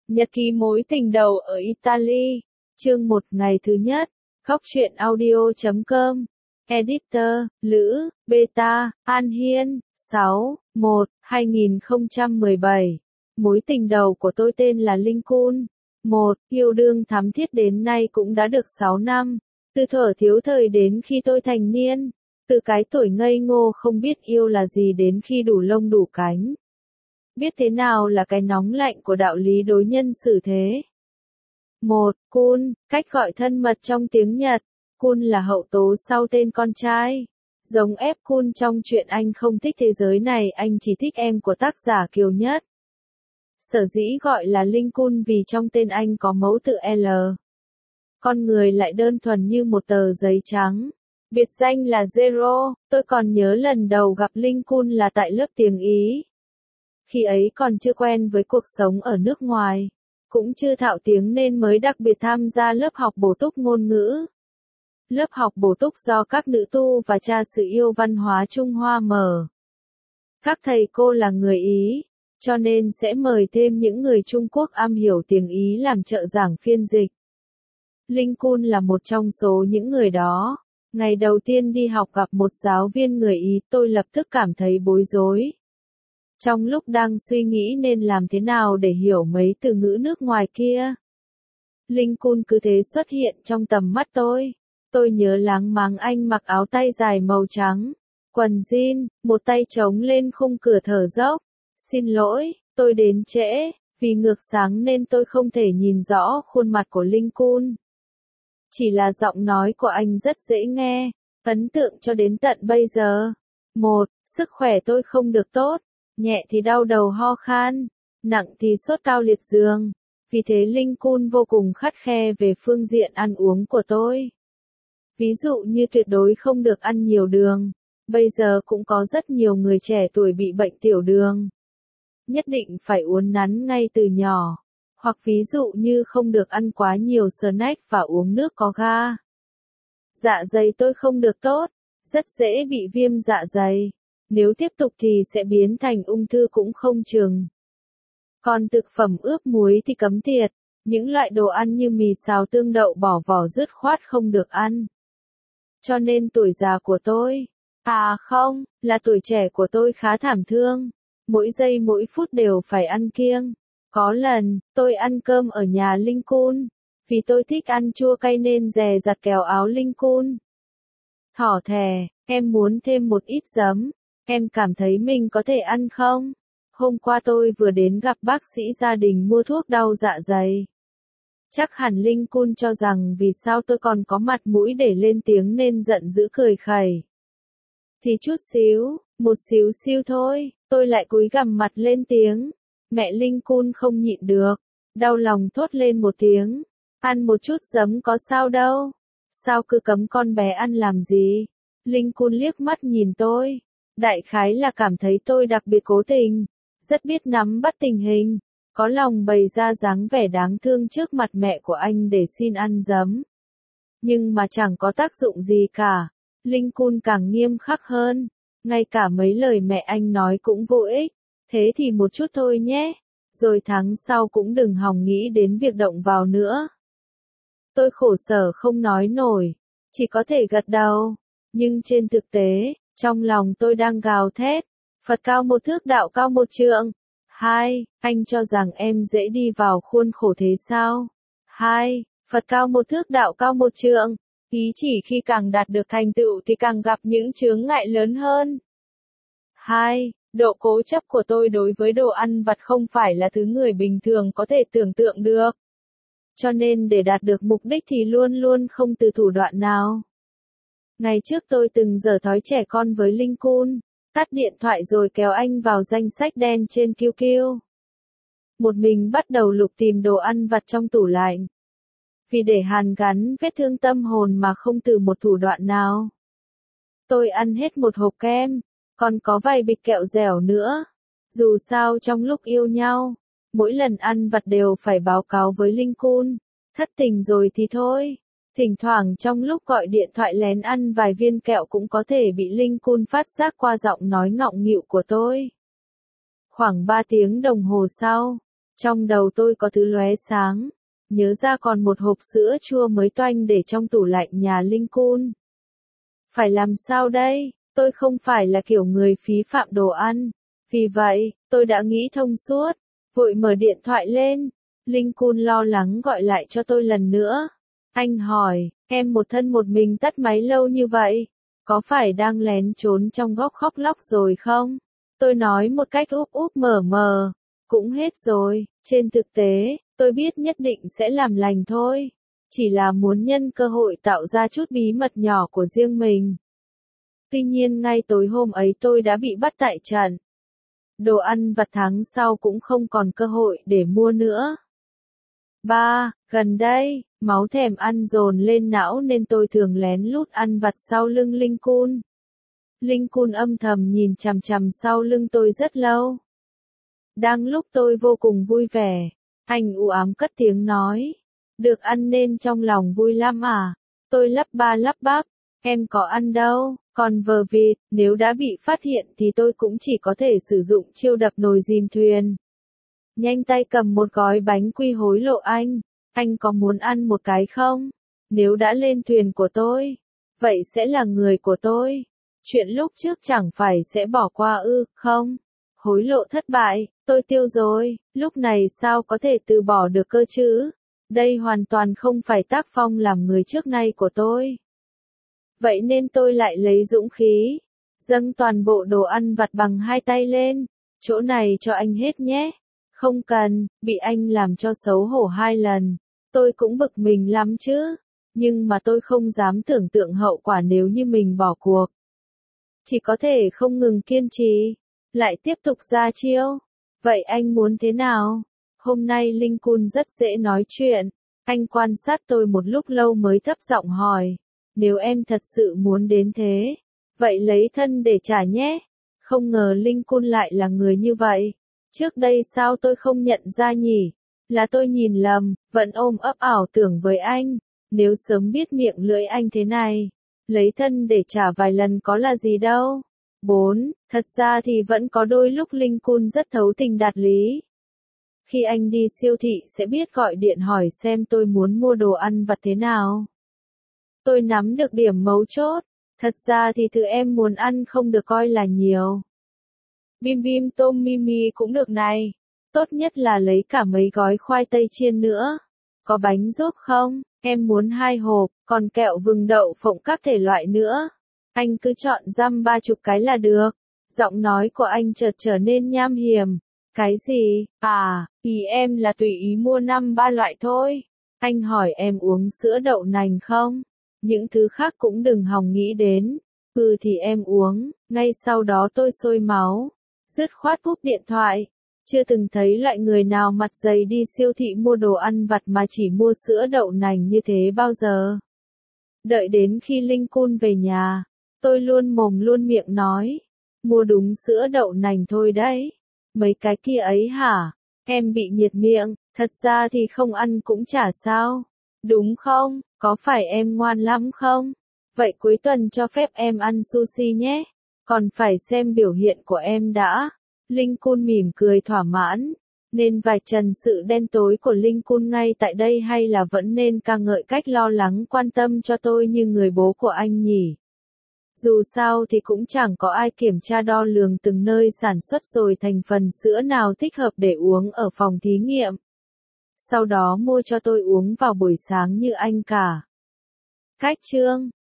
Nhật ký mối tình đầu ở Italy, chương 1 ngày thứ nhất, Góc truyện audio.com, Editor, Lữ, Beta, An Hiên, 6/1/2017. Mối tình đầu của tôi tên là Lincoln. Yêu đương thắm thiết đến nay cũng đã được 6 năm, từ thuở thiếu thời đến khi tôi thành niên, từ cái tuổi ngây ngô không biết yêu là gì đến khi đủ lông đủ cánh. Biết thế nào là cái nóng lạnh của đạo lý đối nhân xử thế. Kun, cách gọi thân mật trong tiếng Nhật. Kun là hậu tố sau tên con trai. Giống Kun trong truyện Anh không thích thế giới này, anh chỉ thích em của tác giả Kiều Nhất. Sở dĩ gọi là Lincoln vì trong tên anh có mẫu tự L. Con người lại đơn thuần như một tờ giấy trắng. Biệt danh là Zero, tôi còn nhớ lần đầu gặp Lincoln là tại lớp tiếng Ý. Khi ấy còn chưa quen với cuộc sống ở nước ngoài, cũng chưa thạo tiếng nên mới đặc biệt tham gia lớp học bổ túc ngôn ngữ. Lớp học bổ túc do các nữ tu và cha xứ yêu văn hóa Trung Hoa mở. Các thầy cô là người Ý, cho nên sẽ mời thêm những người Trung Quốc am hiểu tiếng Ý làm trợ giảng phiên dịch. Lincoln là một trong số những người đó. Ngày đầu tiên đi học gặp một giáo viên người Ý, tôi lập tức cảm thấy bối rối. Trong lúc đang suy nghĩ nên làm thế nào để hiểu mấy từ ngữ nước ngoài kia, Lincoln cứ thế xuất hiện trong tầm mắt tôi. Tôi nhớ láng máng anh mặc áo tay dài màu trắng, quần jean, một tay chống lên khung cửa thở dốc. Xin lỗi, tôi đến trễ, vì ngược sáng nên tôi không thể nhìn rõ khuôn mặt của Lincoln. Chỉ là giọng nói của anh rất dễ nghe, ấn tượng cho đến tận bây giờ. Sức khỏe tôi không được tốt. Nhẹ thì đau đầu ho khan, nặng thì sốt cao liệt giường. Vì thế Lincoln vô cùng khắt khe về phương diện ăn uống của tôi. Ví dụ như tuyệt đối không được ăn nhiều đường. Bây giờ cũng có rất nhiều người trẻ tuổi bị bệnh tiểu đường. Nhất định phải uốn nắn ngay từ nhỏ. Hoặc ví dụ như không được ăn quá nhiều snack và uống nước có ga. Dạ dày tôi không được tốt, rất dễ bị viêm dạ dày. Nếu tiếp tục thì sẽ biến thành ung thư cũng không chừng. Còn thực phẩm ướp muối thì cấm tiệt. Những loại đồ ăn như mì xào tương đậu bỏ vỏ dứt khoát không được ăn. Cho nên tuổi già của tôi, không, là tuổi trẻ của tôi khá thảm thương. Mỗi giây mỗi phút đều phải ăn kiêng. Có lần, tôi ăn cơm ở nhà Lincoln. Vì tôi thích ăn chua cay nên dè dặt kéo áo Lincoln. Thỏ thẻ, em muốn thêm một ít giấm. Em cảm thấy mình có thể ăn không? Hôm qua tôi vừa đến gặp bác sĩ gia đình mua thuốc đau dạ dày. Chắc hẳn Lincoln cho rằng vì sao tôi còn có mặt mũi để lên tiếng nên giận dữ cười khẩy. Thì chút xíu, một xíu xiu thôi, tôi lại cúi gằm mặt lên tiếng. Mẹ Lincoln không nhịn được, đau lòng thốt lên một tiếng. Ăn một chút giấm có sao đâu. Sao cứ cấm con bé ăn làm gì? Lincoln liếc mắt nhìn tôi. Đại khái là cảm thấy tôi đặc biệt cố tình, rất biết nắm bắt tình hình, có lòng bày ra dáng vẻ đáng thương trước mặt mẹ của anh để xin ăn giấm. Nhưng mà chẳng có tác dụng gì cả. Lincoln càng nghiêm khắc hơn, ngay cả mấy lời mẹ anh nói cũng vô ích. Thế thì một chút thôi nhé, rồi tháng sau cũng đừng hòng nghĩ đến việc động vào nữa. Tôi khổ sở không nói nổi, chỉ có thể gật đầu, nhưng trên thực tế, trong lòng tôi đang gào thét. Phật cao một thước đạo cao một trượng. Anh cho rằng em dễ đi vào khuôn khổ thế sao? Phật cao một thước đạo cao một trượng. Ý chỉ khi càng đạt được thành tựu thì càng gặp những chướng ngại lớn hơn. Độ cố chấp của tôi đối với đồ ăn vặt không phải là thứ người bình thường có thể tưởng tượng được. Cho nên để đạt được mục đích thì luôn luôn không từ thủ đoạn nào. Ngày trước tôi từng giở thói trẻ con với Lincoln, tắt điện thoại rồi kéo anh vào danh sách đen trên QQ. Một mình bắt đầu lục tìm đồ ăn vặt trong tủ lạnh. Vì để hàn gắn vết thương tâm hồn mà không từ một thủ đoạn nào. Tôi ăn hết một hộp kem, còn có vài bịch kẹo dẻo nữa. Dù sao trong lúc yêu nhau, mỗi lần ăn vặt đều phải báo cáo với Lincoln. Thất tình rồi thì thôi. Thỉnh thoảng trong lúc gọi điện thoại lén ăn vài viên kẹo cũng có thể bị Lincoln phát giác qua giọng nói ngọng nghịu của tôi. Khoảng 3 tiếng đồng hồ sau, Trong đầu tôi có thứ lóe sáng, nhớ ra còn một hộp sữa chua mới toanh để trong tủ lạnh nhà Lincoln. Phải làm sao đây? Tôi không phải là kiểu người phí phạm đồ ăn. Vì vậy, tôi đã nghĩ thông suốt, vội mở điện thoại lên. Lincoln lo lắng gọi lại cho tôi lần nữa. Anh hỏi, em một thân một mình tắt máy lâu như vậy, có phải đang lén trốn trong góc khóc lóc rồi không? Tôi nói một cách úp úp mở mờ, cũng hết rồi, trên thực tế, tôi biết nhất định sẽ làm lành thôi. Chỉ là muốn nhân cơ hội tạo ra chút bí mật nhỏ của riêng mình. Tuy nhiên ngay tối hôm ấy tôi đã bị bắt tại trận. Đồ ăn vặt tháng sau cũng không còn cơ hội để mua nữa. 3. Gần đây, máu thèm ăn dồn lên não nên tôi thường lén lút ăn vặt sau lưng Lincoln. Lincoln âm thầm nhìn chằm chằm sau lưng tôi rất lâu. Đang lúc tôi vô cùng vui vẻ, anh u ám cất tiếng nói. Được ăn nên trong lòng vui lắm à? Tôi lắp ba lắp bắp, em có ăn đâu, còn vờ vịt, nếu đã bị phát hiện thì tôi cũng chỉ có thể sử dụng chiêu đập nồi dìm thuyền. Nhanh tay cầm một gói bánh quy hối lộ anh có muốn ăn một cái không? Nếu đã lên thuyền của tôi, vậy sẽ là người của tôi. Chuyện lúc trước chẳng phải sẽ bỏ qua ư, không? Hối lộ thất bại, tôi tiêu rồi, lúc này sao có thể từ bỏ được cơ chứ? Đây hoàn toàn không phải tác phong làm người trước nay của tôi. Vậy nên tôi lại lấy dũng khí, dâng toàn bộ đồ ăn vặt bằng hai tay lên, chỗ này cho anh hết nhé. Không cần, bị anh làm cho xấu hổ 2 lần. Tôi cũng bực mình lắm chứ. Nhưng mà tôi không dám tưởng tượng hậu quả nếu như mình bỏ cuộc. Chỉ có thể không ngừng kiên trì. Lại tiếp tục ra chiêu. Vậy anh muốn thế nào? Hôm nay Lincoln rất dễ nói chuyện. Anh quan sát tôi một lúc lâu mới thấp giọng hỏi. Nếu em thật sự muốn đến thế, vậy lấy thân để trả nhé. Không ngờ Lincoln lại là người như vậy. Trước đây sao tôi không nhận ra nhỉ? Là tôi nhìn lầm, vẫn ôm ấp ảo tưởng với anh. Nếu sớm biết miệng lưỡi anh thế này, lấy thân để trả vài lần có là gì đâu. 4. Thật ra thì vẫn có đôi lúc Lincoln rất thấu tình đạt lý. Khi anh đi siêu thị sẽ biết gọi điện hỏi xem tôi muốn mua đồ ăn vặt thế nào. Tôi nắm được điểm mấu chốt. Thật ra thì thứ em muốn ăn không được coi là nhiều. Bim bim tôm mimi cũng được này. Tốt nhất là lấy cả mấy gói khoai tây chiên nữa. Có bánh giúp không? Em muốn 2 hộp, còn kẹo vừng đậu phộng các thể loại nữa. Anh cứ chọn dăm 30 cái là được. Giọng nói của anh chợt trở nên nham hiểm. Cái gì? À, ý em là tùy ý mua 5-3 loại thôi. Anh hỏi em uống sữa đậu nành không? Những thứ khác cũng đừng hòng nghĩ đến. Ừ thì em uống. Ngay sau đó tôi sôi máu. Dứt khoát cúp điện thoại. Chưa từng thấy loại người nào mặt dày đi siêu thị mua đồ ăn vặt mà chỉ mua sữa đậu nành như thế bao giờ. Đợi đến khi Lincoln về nhà, tôi luôn mồm luôn miệng nói. Mua đúng sữa đậu nành thôi đấy. Mấy cái kia ấy hả? Em bị nhiệt miệng, thật ra thì không ăn cũng chả sao. Đúng không? Có phải em ngoan lắm không? Vậy cuối tuần cho phép em ăn sushi nhé. Còn phải xem biểu hiện của em đã. Lincoln mỉm cười thỏa mãn. Nên vạch trần sự đen tối của Lincoln ngay tại đây hay là vẫn nên ca ngợi cách lo lắng quan tâm cho tôi như người bố của anh nhỉ? Dù sao thì cũng chẳng có ai kiểm tra đo lường từng nơi sản xuất rồi thành phần sữa nào thích hợp để uống ở phòng thí nghiệm. Sau đó mua cho tôi uống vào buổi sáng như anh cả. Cách chương